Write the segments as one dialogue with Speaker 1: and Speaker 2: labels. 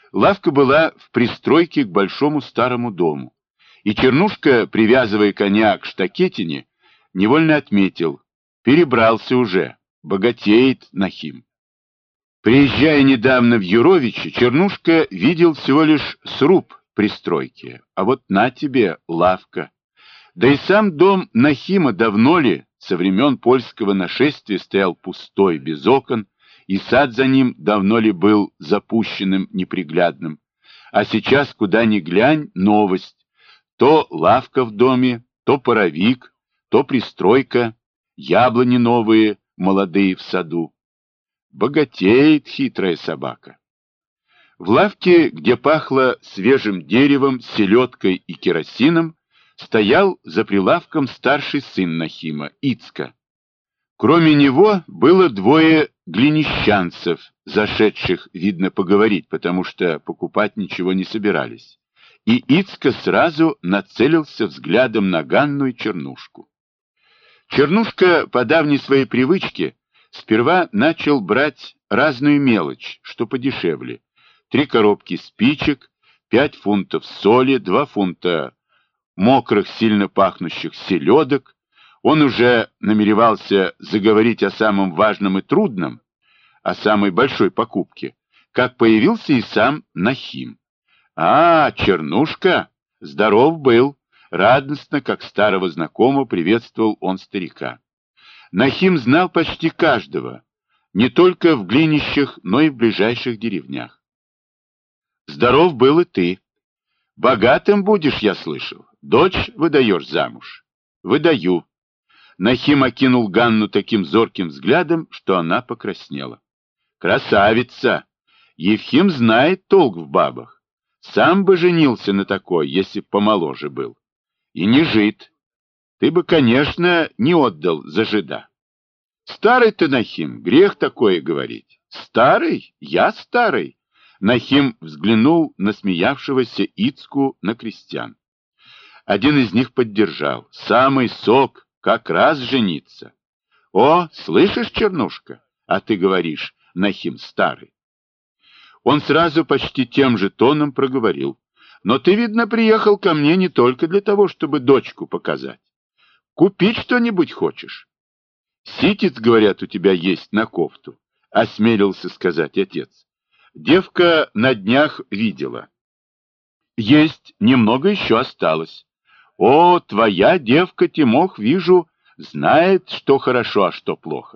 Speaker 1: Лавка была в пристройке к большому старому дому, и Чернушка, привязывая коня к штакетине, невольно отметил: перебрался уже, богатеет Нахим. Приезжая недавно в Юровичи, Чернушка видел всего лишь сруб пристройки, а вот на тебе лавка. Да и сам дом Нахима давно ли, со времен польского нашествия, стоял пустой, без окон, и сад за ним давно ли был запущенным, неприглядным. А сейчас, куда ни глянь, новость. То лавка в доме, то паровик, то пристройка, яблони новые, молодые в саду. Богатеет хитрая собака. В лавке, где пахло свежим деревом, селедкой и керосином, стоял за прилавком старший сын Нахима, Ицка. Кроме него было двое глинищанцев, зашедших, видно, поговорить, потому что покупать ничего не собирались. И Ицка сразу нацелился взглядом на Ганну и Чернушку. Чернушка, по давней своей привычке, сперва начал брать разную мелочь, что подешевле. 3 коробки спичек, 5 фунтов соли, 2 фунта мокрых, сильно пахнущих селедок. Он уже намеревался заговорить о самом важном и трудном, о самой большой покупке, как появился и сам Нахим. «А, Чернушка, здоров был!» Радостно, как старого знакомого, приветствовал он старика. Нахим знал почти каждого, не только в Глинищах, но и в ближайших деревнях. «Здоров был и ты. Богатым будешь, я слышал. Дочь выдаешь замуж?» «Выдаю». Нахим окинул Ганну таким зорким взглядом, что она покраснела. «Красавица! Евхим знает толк в бабах. Сам бы женился на такой, если б помоложе был. И не жид. Ты бы, конечно, не отдал за жида». «Старый ты, Нахим, грех такое говорить». «Старый? Я старый?» Нахим взглянул на смеявшегося Ицку, на крестьян. Один из них поддержал: «Самый сок, как раз жениться». «О, слышишь, Чернушка, а ты говоришь, Нахим старый». Он сразу почти тем же тоном проговорил: «Но ты, видно, приехал ко мне не только для того, чтобы дочку показать. Купить что-нибудь хочешь?» «Ситец, говорят, у тебя есть на кофту», — осмелился сказать отец. «Девка на днях видела». «Есть, немного еще осталось». «О, твоя девка, Тимох, вижу, знает, что хорошо, а что плохо».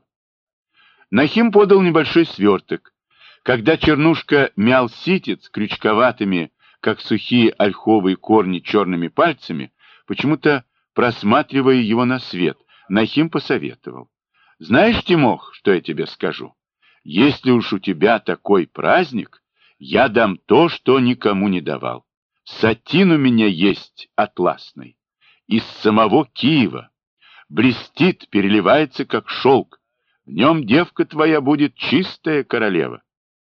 Speaker 1: Нахим подал небольшой сверток. Когда Чернушка мял ситец крючковатыми, как сухие ольховые корни, черными пальцами, почему-то просматривая его на свет, Нахим посоветовал: «Знаешь, Тимох, что я тебе скажу? Если уж у тебя такой праздник, я дам то, что никому не давал. Сатин у меня есть атласный, из самого Киева. Блестит, переливается, как шелк. В нем девка твоя будет чистая королева».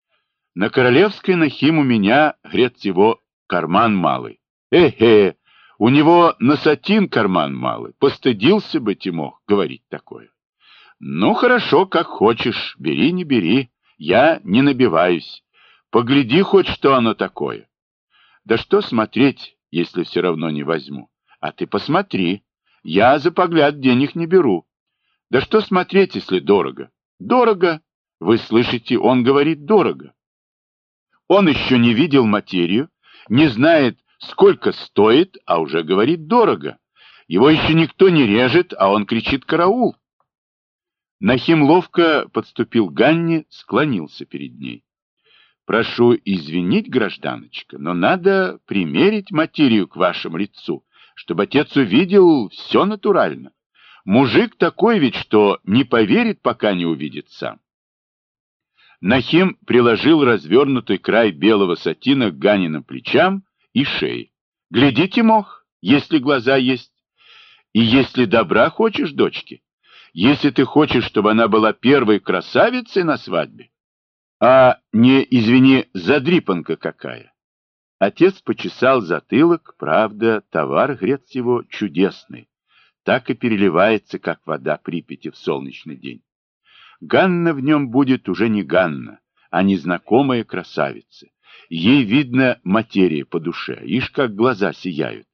Speaker 1: На королевской, Нахим, у меня, грет его, карман малый. Эхе, у него на сатин карман малый. Постыдился бы Тимох говорить такое. «Ну, хорошо, как хочешь, бери, не бери, я не набиваюсь. Погляди хоть, что оно такое». «Да что смотреть, если все равно не возьму? А ты посмотри, я за погляд денег не беру». «Да что смотреть, если дорого?» «Дорого. Вы слышите, он говорит дорого. Он еще не видел материю, не знает, сколько стоит, а уже говорит дорого. Его еще никто не режет, а он кричит «караул». Нахим ловко подступил к Ганне, склонился перед ней. «Прошу извинить, гражданочка, но надо примерить материю к вашему лицу, чтобы отец увидел все натурально. Мужик такой ведь, что не поверит, пока не увидит сам». Нахим приложил развернутый край белого сатина к Ганиным плечам и шее. «Глядите, Мох, если глаза есть. И если добра хочешь, дочке, если ты хочешь, чтобы она была первой красавицей на свадьбе, а не, извини, задрипанка какая». Отец почесал затылок, правда, товар, грец его, чудесный, так и переливается, как вода Припяти в солнечный день. Ганна в нем будет уже не Ганна, а незнакомая красавица. Ей видно материя по душе, ишь как глаза сияют.